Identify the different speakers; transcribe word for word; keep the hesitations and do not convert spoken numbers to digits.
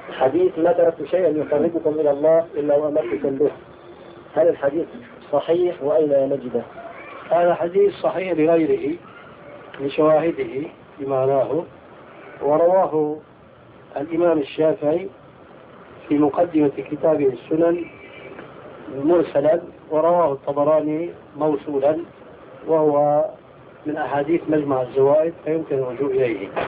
Speaker 1: حديث ما تركت شيئا يقربكم إلى الله إلا وأمرتكم به، هل الحديث صحيح وأين نجده؟
Speaker 2: هذا حديث صحيح لغيره لشواهده بمعناه، ورواه الإمام الشافعي في مقدمة كتابه السنن مرسلا، ورواه الطبراني موصولا، وهو من أحاديث مجمع الزوائد فيمكن الرجوع إليه.